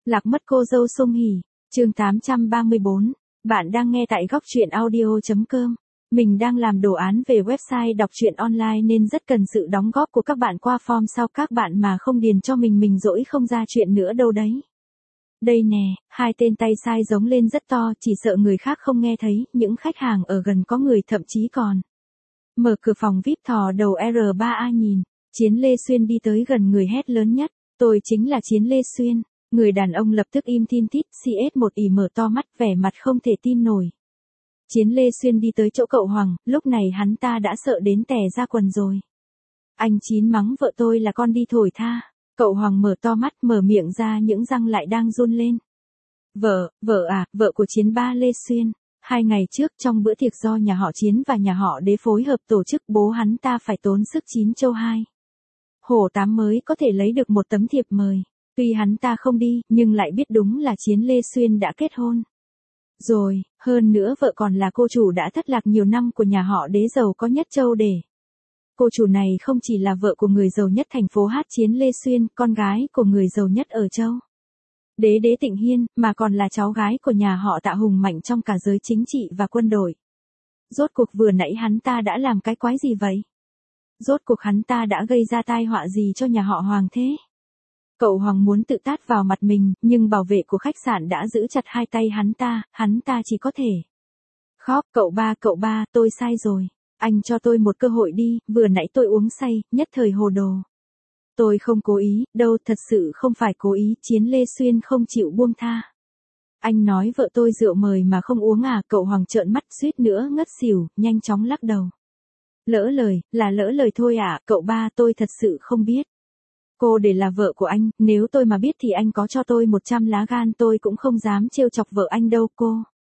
Lạc mất cô dâu Song Hỷ, chương 834. Bạn đang nghe tại góc truyện audio.com. Mình đang làm đồ án về website đọc truyện online nên rất cần sự đóng góp của các bạn qua form, sao các bạn mà không điền cho mình dỗi không ra chuyện nữa đâu đấy. Đây nè, hai tên tay sai giống lên rất to, chỉ sợ người khác không nghe thấy, những khách hàng ở gần có người thậm chí còn mở cửa phòng VIP thò đầu R3A nhìn. Chiến Lê Xuyên đi tới gần người hét lớn nhất, tôi chính là Chiến Lê Xuyên. Người đàn ông lập tức im tin tít, CS1Y mở to mắt vẻ mặt không thể tin nổi. Chiến Lê Xuyên đi tới chỗ cậu Hoàng, lúc này hắn ta đã sợ đến tè ra quần rồi. Anh Chín mắng vợ tôi là con đi thổi tha. Cậu Hoàng mở to mắt, mở miệng ra những răng lại đang run lên. Vợ của Chiến ba Lê Xuyên. 2 ngày trước trong bữa tiệc do nhà họ Chiến và nhà họ Đế phối hợp tổ chức, bố hắn ta phải tốn sức 9 châu 2 hổ 8 mới có thể lấy được một tấm thiệp mời. Tuy hắn ta không đi, nhưng lại biết đúng là Chiến Lê Xuyên đã kết hôn rồi, hơn nữa vợ còn là cô chủ đã thất lạc nhiều năm của nhà họ Đế giàu có nhất châu Đế. Cô chủ này không chỉ là vợ của người giàu nhất thành phố Hát Chiến Lê Xuyên, con gái của người giàu nhất ở châu Đế Đế Tịnh Hiên, mà còn là cháu gái của nhà họ Tạ hùng mạnh trong cả giới chính trị và quân đội. Rốt cuộc vừa nãy hắn ta đã làm cái quái gì vậy? Rốt cuộc hắn ta đã gây ra tai họa gì cho nhà họ Hoàng thế? Cậu Hoàng muốn tự tát vào mặt mình, nhưng bảo vệ của khách sạn đã giữ chặt hai tay hắn ta chỉ có thể khóc. Cậu ba, tôi sai rồi. Anh cho tôi một cơ hội đi, vừa nãy tôi uống say, nhất thời hồ đồ. Tôi không cố ý, đâu, thật sự không phải cố ý. Chiến Lê Xuyên không chịu buông tha. Anh nói vợ tôi rượu mời mà không uống à? Cậu Hoàng trợn mắt suýt nữa ngất xỉu, nhanh chóng lắc đầu. Lỡ lời thôi à? Cậu ba, tôi thật sự không biết. Cô để là vợ của anh, nếu tôi mà biết thì anh có cho tôi 100 lá gan tôi cũng không dám trêu chọc vợ anh đâu. Cô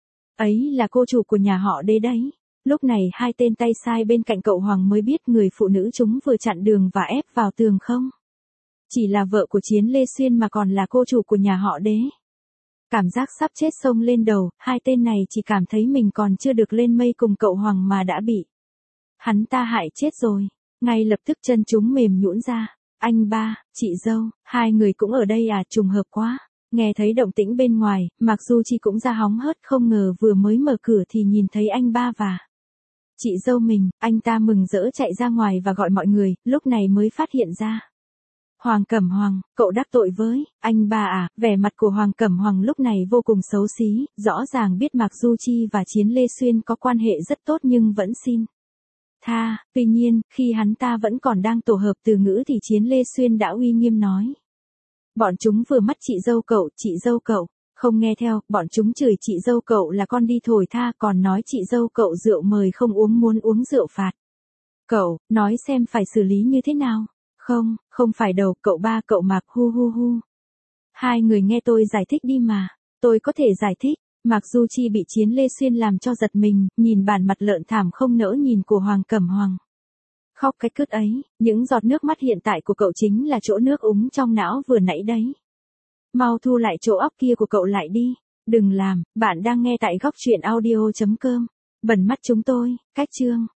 ấy là cô chủ của nhà họ Đế đấy. Lúc này hai tên tay sai bên cạnh cậu Hoàng mới biết người phụ nữ chúng vừa chặn đường và ép vào tường không chỉ là vợ của Chiến Lê Xuyên mà còn là cô chủ của nhà họ Đế. Cảm giác sắp chết xông lên đầu, hai tên này chỉ cảm thấy mình còn chưa được lên mây cùng cậu Hoàng mà đã bị hắn ta hại chết rồi. Ngay lập tức chân chúng mềm nhũn ra. Anh ba, chị dâu, hai người cũng ở đây à? Trùng hợp quá. Nghe thấy động tĩnh bên ngoài, Mạc Du Chi cũng ra hóng hớt, không ngờ vừa mới mở cửa thì nhìn thấy anh ba và chị dâu mình. Anh ta mừng rỡ chạy ra ngoài và gọi mọi người, lúc này mới phát hiện ra. Hoàng Cẩm Hoàng, cậu đắc tội với anh ba à? Vẻ mặt của Hoàng Cẩm Hoàng lúc này vô cùng xấu xí, rõ ràng biết Mạc Du Chi và Chiến Lê Xuyên có quan hệ rất tốt nhưng vẫn xin tha. Tuy nhiên, khi hắn ta vẫn còn đang tổ hợp từ ngữ thì Chiến Lê Xuyên đã uy nghiêm nói. Bọn chúng vừa mắt chị dâu cậu, không nghe theo, bọn chúng chửi chị dâu cậu là con đi thổi tha, còn nói chị dâu cậu rượu mời không uống, muốn uống rượu phạt. Cậu, nói xem phải xử lý như thế nào? Không phải đâu, cậu ba, cậu Mạc, hu. Hai người nghe tôi giải thích đi mà. Tôi có thể giải thích. Mạc Du Chi bị Chiến Lê Xuyên làm cho giật mình, nhìn bản mặt lợn thảm không nỡ nhìn của Hoàng Cẩm Hoàng. Khóc cái cứt ấy, những giọt nước mắt hiện tại của cậu chính là chỗ nước úng trong não vừa nãy đấy. Mau thu lại chỗ óc kia của cậu lại đi. Đừng làm, bạn đang nghe tại góc truyện audio.com. Bẩn mắt chúng tôi, cách chương.